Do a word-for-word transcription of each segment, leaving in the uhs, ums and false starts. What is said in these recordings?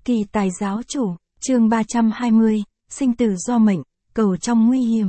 Kỳ tài giáo chủ, chương ba trăm hai mươi, sinh tử do mệnh, cầu trong nguy hiểm.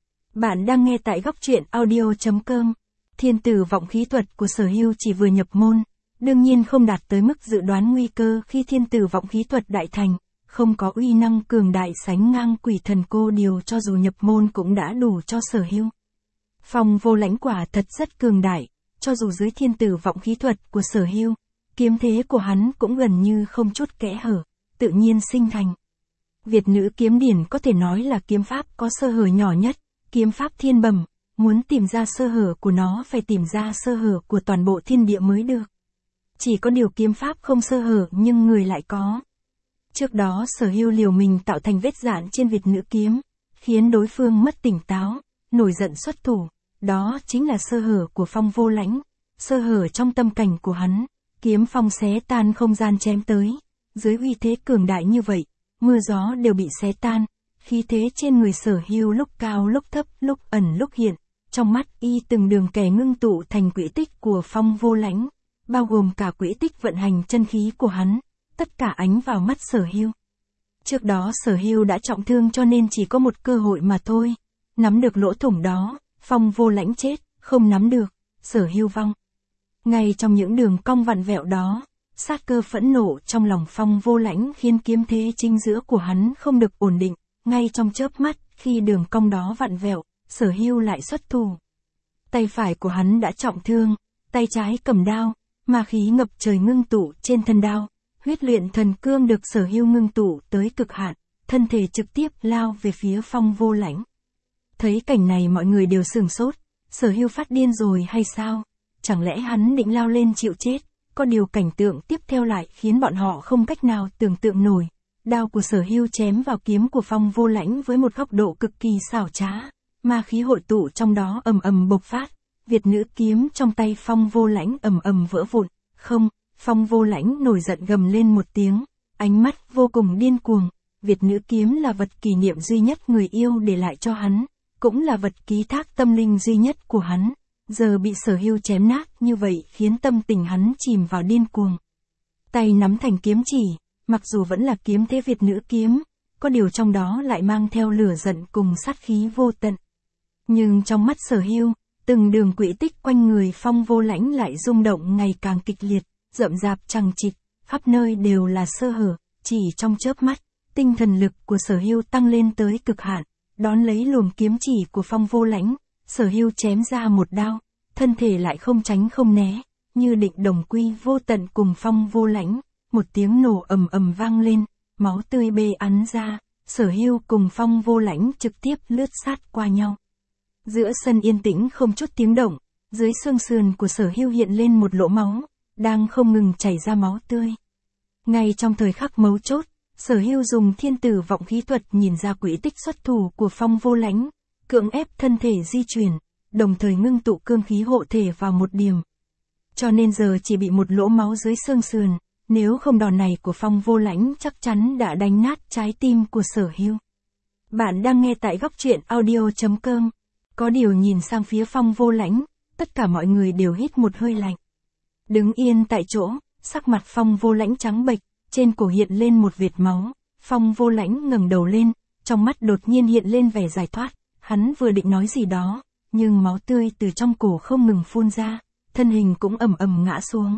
Bạn đang nghe tại góc truyện audio chấm com. Thiên tử vọng khí thuật của Sở Hưu chỉ vừa nhập môn, đương nhiên không đạt tới mức dự đoán nguy cơ khi thiên tử vọng khí thuật đại thành, không có uy năng cường đại sánh ngang quỷ thần cô điều cho dù nhập môn cũng đã đủ cho Sở Hưu. Phong vô lãnh quả thật rất cường đại, cho dù dưới thiên tử vọng khí thuật của Sở Hưu, kiếm thế của hắn cũng gần như không chút kẽ hở, tự nhiên sinh thành. Việt nữ kiếm điển có thể nói là kiếm pháp có sơ hở nhỏ nhất, kiếm pháp thiên bẩm, muốn tìm ra sơ hở của nó phải tìm ra sơ hở của toàn bộ thiên địa mới được. Chỉ có điều kiếm pháp không sơ hở nhưng người lại có. Trước đó Sở Hưu liều mình tạo thành vết dạn trên Việt nữ kiếm, khiến đối phương mất tỉnh táo, nổi giận xuất thủ, đó chính là sơ hở của Phong vô lãnh, sơ hở trong tâm cảnh của hắn. Kiếm phong xé tan không gian chém tới, dưới uy thế cường đại như vậy, mưa gió đều bị xé tan, khí thế trên người Sở Hưu lúc cao lúc thấp, lúc ẩn lúc hiện, trong mắt y từng đường kẻ ngưng tụ thành quỹ tích của Phong vô lãnh, bao gồm cả quỹ tích vận hành chân khí của hắn, tất cả ánh vào mắt Sở Hưu. Trước đó Sở Hưu đã trọng thương cho nên chỉ có một cơ hội mà thôi, nắm được lỗ thủng đó, Phong vô lãnh chết, không nắm được, Sở Hưu vong. Ngay trong những đường cong vặn vẹo đó, sát cơ phẫn nộ trong lòng Phong vô lãnh khiến kiếm thế chính giữa của hắn không được ổn định, ngay trong chớp mắt, khi đường cong đó vặn vẹo, Sở Hưu lại xuất thủ. Tay phải của hắn đã trọng thương, tay trái cầm đao, ma khí ngập trời ngưng tụ trên thân đao, huyết luyện thần cương được Sở Hưu ngưng tụ tới cực hạn, thân thể trực tiếp lao về phía Phong vô lãnh. Thấy cảnh này mọi người đều sửng sốt, Sở Hưu phát điên rồi hay sao? Chẳng lẽ hắn định lao lên chịu chết, có điều cảnh tượng tiếp theo lại khiến bọn họ không cách nào tưởng tượng nổi. Đao của Sở Hưu chém vào kiếm của Phong vô lãnh với một góc độ cực kỳ xảo trá, ma khí hội tụ trong đó ầm ầm bộc phát, Việt nữ kiếm trong tay Phong vô lãnh ầm ầm vỡ vụn, không, Phong vô lãnh nổi giận gầm lên một tiếng, ánh mắt vô cùng điên cuồng, Việt nữ kiếm là vật kỷ niệm duy nhất người yêu để lại cho hắn, cũng là vật ký thác tâm linh duy nhất của hắn. Giờ bị Sở Hưu chém nát như vậy khiến tâm tình hắn chìm vào điên cuồng. Tay nắm thành kiếm chỉ, mặc dù vẫn là kiếm thế Việt nữ kiếm, có điều trong đó lại mang theo lửa giận cùng sát khí vô tận. Nhưng trong mắt Sở Hưu, từng đường quỹ tích quanh người Phong vô lãnh lại rung động ngày càng kịch liệt, rậm rạp chằng chịt, khắp nơi đều là sơ hở, chỉ trong chớp mắt, tinh thần lực của Sở Hưu tăng lên tới cực hạn, đón lấy luồng kiếm chỉ của Phong vô lãnh. Sở Hưu chém ra một đao, thân thể lại không tránh không né, như định đồng quy vô tận cùng Phong vô lãnh, một tiếng nổ ầm ầm vang lên, máu tươi bê ắn ra, Sở Hưu cùng Phong vô lãnh trực tiếp lướt sát qua nhau. Giữa sân yên tĩnh không chút tiếng động, dưới xương sườn của Sở Hưu hiện lên một lỗ máu, đang không ngừng chảy ra máu tươi. Ngay trong thời khắc mấu chốt, Sở Hưu dùng thiên tử vọng khí thuật nhìn ra quỹ tích xuất thủ của Phong vô lãnh, cưỡng ép thân thể di chuyển, đồng thời ngưng tụ cương khí hộ thể vào một điểm. Cho nên giờ chỉ bị một lỗ máu dưới xương sườn, nếu không đòn này của Phong vô lãnh chắc chắn đã đánh nát trái tim của Sở Hưu. Bạn đang nghe tại góc truyện audio chấm com. Có điều nhìn sang phía Phong vô lãnh, tất cả mọi người đều hít một hơi lạnh. Đứng yên tại chỗ, sắc mặt Phong vô lãnh trắng bệch, trên cổ hiện lên một vệt máu. Phong vô lãnh ngẩng đầu lên, trong mắt đột nhiên hiện lên vẻ giải thoát. Hắn vừa định nói gì đó, nhưng máu tươi từ trong cổ không ngừng phun ra, thân hình cũng ầm ầm ngã xuống.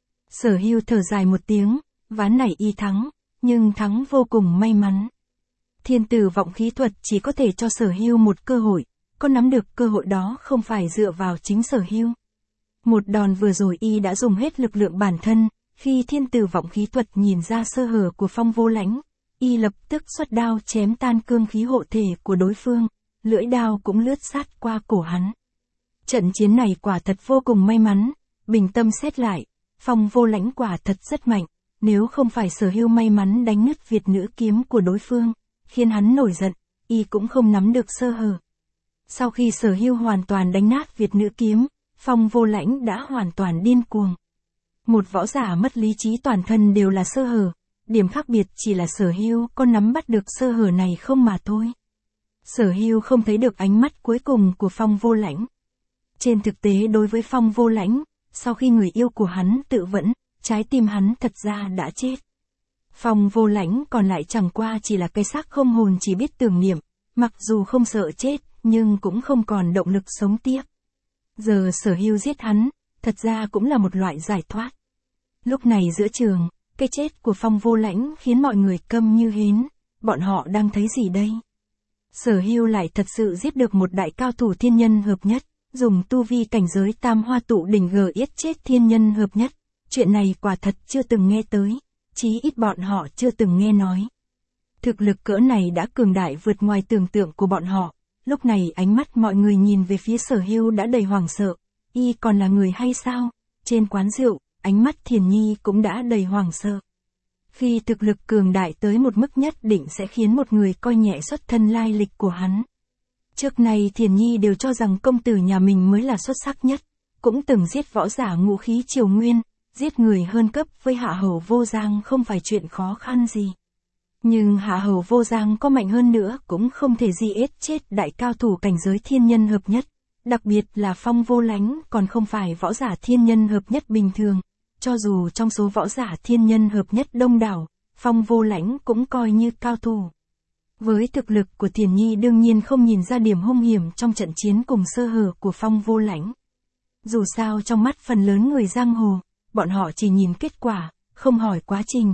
Sở Hưu thở dài một tiếng, ván này y thắng, nhưng thắng vô cùng may mắn. Thiên tử vọng khí thuật chỉ có thể cho Sở Hưu một cơ hội, có nắm được cơ hội đó không phải dựa vào chính Sở Hưu. Một đòn vừa rồi y đã dùng hết lực lượng bản thân, khi thiên tử vọng khí thuật nhìn ra sơ hở của Phong vô lãnh, y lập tức xuất đao chém tan cương khí hộ thể của đối phương. Lưỡi đao cũng lướt sát qua cổ hắn. Trận chiến này quả thật vô cùng may mắn, bình tâm xét lại, Phong vô lãnh quả thật rất mạnh, nếu không phải Sở Hưu may mắn đánh nứt Việt nữ kiếm của đối phương, khiến hắn nổi giận, y cũng không nắm được sơ hở. Sau khi Sở Hưu hoàn toàn đánh nát Việt nữ kiếm, Phong vô lãnh đã hoàn toàn điên cuồng. Một võ giả mất lý trí toàn thân đều là sơ hở, điểm khác biệt chỉ là Sở Hưu có nắm bắt được sơ hở này không mà thôi. Sở Hưu không thấy được ánh mắt cuối cùng của Phong vô lãnh. Trên thực tế đối với Phong vô lãnh, sau khi người yêu của hắn tự vẫn, trái tim hắn thật ra đã chết. Phong Vô Lãnh còn lại chẳng qua chỉ là cái xác không hồn chỉ biết tưởng niệm, mặc dù không sợ chết, nhưng cũng không còn động lực sống tiếp. Giờ Sở Hưu giết hắn, thật ra cũng là một loại giải thoát. Lúc này giữa trường, cái chết của Phong Vô Lãnh khiến mọi người câm như hến, bọn họ đang thấy gì đây? Sở Hưu lại thật sự giết được một đại cao thủ thiên nhân hợp nhất, dùng tu vi cảnh giới tam hoa tụ đỉnh gờ yết chết thiên nhân hợp nhất. Chuyện này quả thật chưa từng nghe tới, chí ít bọn họ chưa từng nghe nói. Thực lực cỡ này đã cường đại vượt ngoài tưởng tượng của bọn họ, lúc này ánh mắt mọi người nhìn về phía Sở Hưu đã đầy hoảng sợ, y còn là người hay sao? Trên quán rượu, ánh mắt Thiền Nhi cũng đã đầy hoảng sợ. Khi thực lực cường đại tới một mức nhất định sẽ khiến một người coi nhẹ xuất thân lai lịch của hắn. Trước này Thiền Nhi đều cho rằng công tử nhà mình mới là xuất sắc nhất, cũng từng giết võ giả ngũ khí triều nguyên, giết người hơn cấp với Hạ Hầu Vô Giang không phải chuyện khó khăn gì. Nhưng Hạ Hầu Vô Giang có mạnh hơn nữa cũng không thể gì ết chết đại cao thủ cảnh giới thiên nhân hợp nhất, đặc biệt là Phong Vô Lãnh còn không phải võ giả thiên nhân hợp nhất bình thường. Cho dù trong số võ giả thiên nhân hợp nhất đông đảo, Phong Vô Lãnh cũng coi như cao thủ. Với thực lực của Thiền Nhi đương nhiên không nhìn ra điểm hung hiểm trong trận chiến cùng sơ hở của Phong Vô Lãnh. Dù sao trong mắt phần lớn người giang hồ, bọn họ chỉ nhìn kết quả, không hỏi quá trình.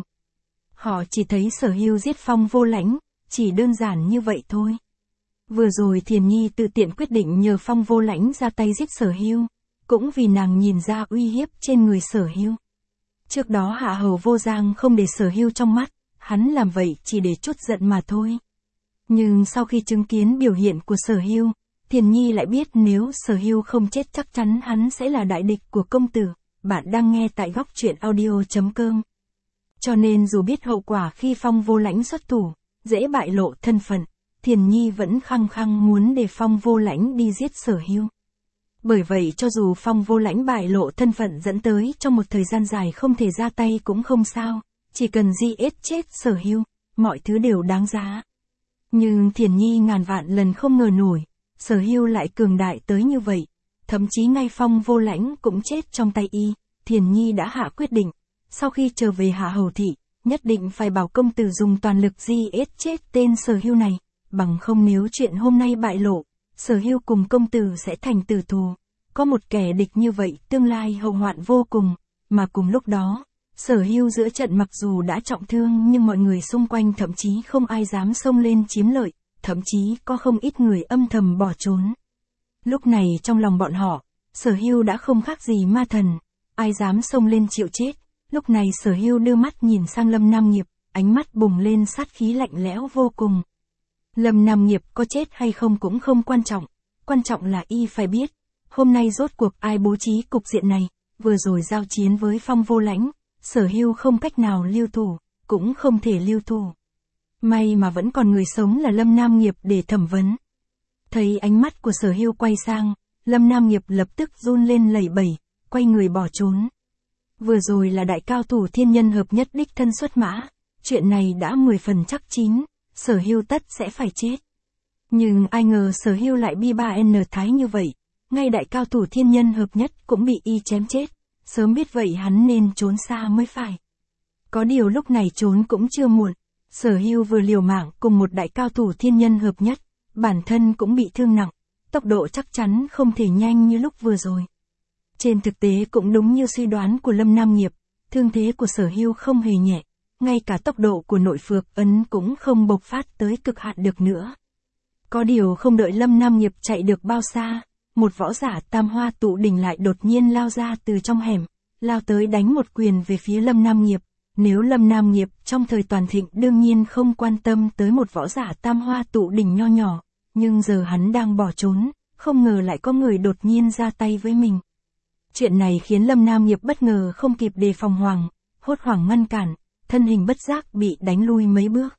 Họ chỉ thấy Sở Hưu giết Phong Vô Lãnh, chỉ đơn giản như vậy thôi. Vừa rồi Thiền Nhi tự tiện quyết định nhờ Phong Vô Lãnh ra tay giết Sở Hưu, cũng vì nàng nhìn ra uy hiếp trên người Sở Hưu. Trước đó Hạ Hầu Vô Giang không để Sở Hưu trong mắt, hắn làm vậy chỉ để trút giận mà thôi. Nhưng sau khi chứng kiến biểu hiện của Sở Hưu, Thiền Nhi lại biết nếu Sở Hưu không chết chắc chắn hắn sẽ là đại địch của công tử. Bạn đang nghe tại góc truyện audio chấm com. Cho nên dù biết hậu quả khi Phong Vô Lãnh xuất thủ, dễ bại lộ thân phận, Thiền Nhi vẫn khăng khăng muốn để Phong Vô Lãnh đi giết Sở Hưu. Bởi vậy cho dù Phong Vô Lãnh bại lộ thân phận dẫn tới trong một thời gian dài không thể ra tay cũng không sao, chỉ cần di ết chết Sở Hưu, mọi thứ đều đáng giá. Nhưng Thiền Nhi ngàn vạn lần không ngờ nổi, Sở Hưu lại cường đại tới như vậy, thậm chí ngay Phong Vô Lãnh cũng chết trong tay y. Thiền Nhi đã hạ quyết định, sau khi trở về Hạ Hầu thị, nhất định phải bảo công tử dùng toàn lực di ết chết tên Sở Hưu này, bằng không nếu chuyện hôm nay bại lộ, Sở Hưu cùng công tử sẽ thành tử thù. Có một kẻ địch như vậy tương lai hậu hoạn vô cùng, mà cùng lúc đó, Sở Hưu giữa trận mặc dù đã trọng thương nhưng mọi người xung quanh thậm chí không ai dám xông lên chiếm lợi, thậm chí có không ít người âm thầm bỏ trốn. Lúc này trong lòng bọn họ, Sở Hưu đã không khác gì ma thần, ai dám xông lên chịu chết. Lúc này Sở Hưu đưa mắt nhìn sang Lâm Nam Nghiệp, ánh mắt bùng lên sát khí lạnh lẽo vô cùng. Lâm Nam Nghiệp có chết hay không cũng không quan trọng, quan trọng là y phải biết, hôm nay rốt cuộc ai bố trí cục diện này, vừa rồi giao chiến với Phong Vô Lãnh, Sở Hưu không cách nào lưu thủ, cũng không thể lưu thủ. May mà vẫn còn người sống là Lâm Nam Nghiệp để thẩm vấn. Thấy ánh mắt của Sở Hưu quay sang, Lâm Nam Nghiệp lập tức run lên lẩy bẩy, quay người bỏ trốn. Vừa rồi là đại cao thủ thiên nhân hợp nhất đích thân xuất mã, chuyện này đã mười phần chắc chín, Sở Hưu tất sẽ phải chết. Nhưng ai ngờ Sở Hưu lại bi ba n thái như vậy, ngay đại cao thủ thiên nhân hợp nhất cũng bị y chém chết, sớm biết vậy hắn nên trốn xa mới phải. Có điều lúc này trốn cũng chưa muộn, Sở Hưu vừa liều mạng cùng một đại cao thủ thiên nhân hợp nhất, bản thân cũng bị thương nặng, tốc độ chắc chắn không thể nhanh như lúc vừa rồi. Trên thực tế cũng đúng như suy đoán của Lâm Nam Nghiệp, thương thế của Sở Hưu không hề nhẹ, ngay cả tốc độ của nội phược ấn cũng không bộc phát tới cực hạn được nữa. Có điều không đợi Lâm Nam Nghiệp chạy được bao xa, một võ giả tam hoa tụ đỉnh lại đột nhiên lao ra từ trong hẻm, lao tới đánh một quyền về phía Lâm Nam Nghiệp. Nếu Lâm Nam Nghiệp trong thời toàn thịnh đương nhiên không quan tâm tới một võ giả tam hoa tụ đỉnh nho nhỏ, nhưng giờ hắn đang bỏ trốn, không ngờ lại có người đột nhiên ra tay với mình. Chuyện này khiến Lâm Nam Nghiệp bất ngờ không kịp đề phòng hoàng, hốt hoảng ngăn cản, thân hình bất giác bị đánh lui mấy bước.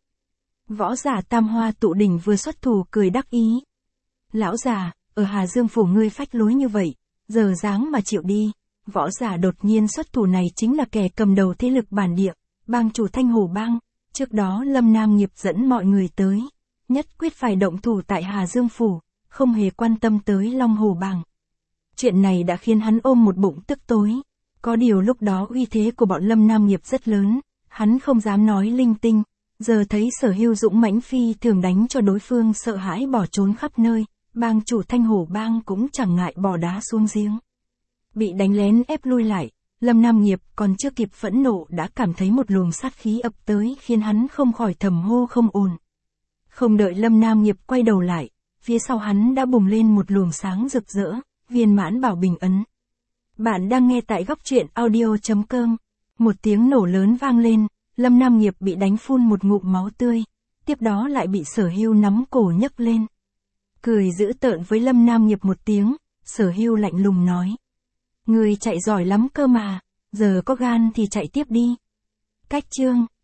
Võ giả tam hoa tụ đỉnh vừa xuất thủ cười đắc ý. Lão già, ở Hà Dương phủ ngươi phách lối như vậy, giờ dáng mà chịu đi. Võ giả đột nhiên xuất thủ này chính là kẻ cầm đầu thế lực bản địa, bang chủ Thanh Hổ Bang. Trước đó Lâm Nam Nghiệp dẫn mọi người tới, nhất quyết phải động thủ tại Hà Dương phủ, không hề quan tâm tới Long Hổ Bang. Chuyện này đã khiến hắn ôm một bụng tức tối. Có điều lúc đó uy thế của bọn Lâm Nam Nghiệp rất lớn, hắn không dám nói linh tinh, giờ thấy Sở Hưu dũng mãnh phi thường đánh cho đối phương sợ hãi bỏ trốn khắp nơi, bang chủ Thanh Hổ bang cũng chẳng ngại bỏ đá xuống giếng. Bị đánh lén ép lui lại, Lâm Nam Nghiệp còn chưa kịp phẫn nộ đã cảm thấy một luồng sát khí ập tới khiến hắn không khỏi thầm hô không ổn. Không đợi Lâm Nam Nghiệp quay đầu lại, phía sau hắn đã bùng lên một luồng sáng rực rỡ, viên mãn bảo bình ấn. Bạn đang nghe tại góc truyện audio.com. Một tiếng nổ lớn vang lên, Lâm Nam Nghiệp bị đánh phun một ngụm máu tươi, tiếp đó lại bị Sở Hưu nắm cổ nhấc lên. Cười dữ tợn với Lâm Nam Nghiệp một tiếng, Sở Hưu lạnh lùng nói. Người chạy giỏi lắm cơ mà, giờ có gan thì chạy tiếp đi. Cách chương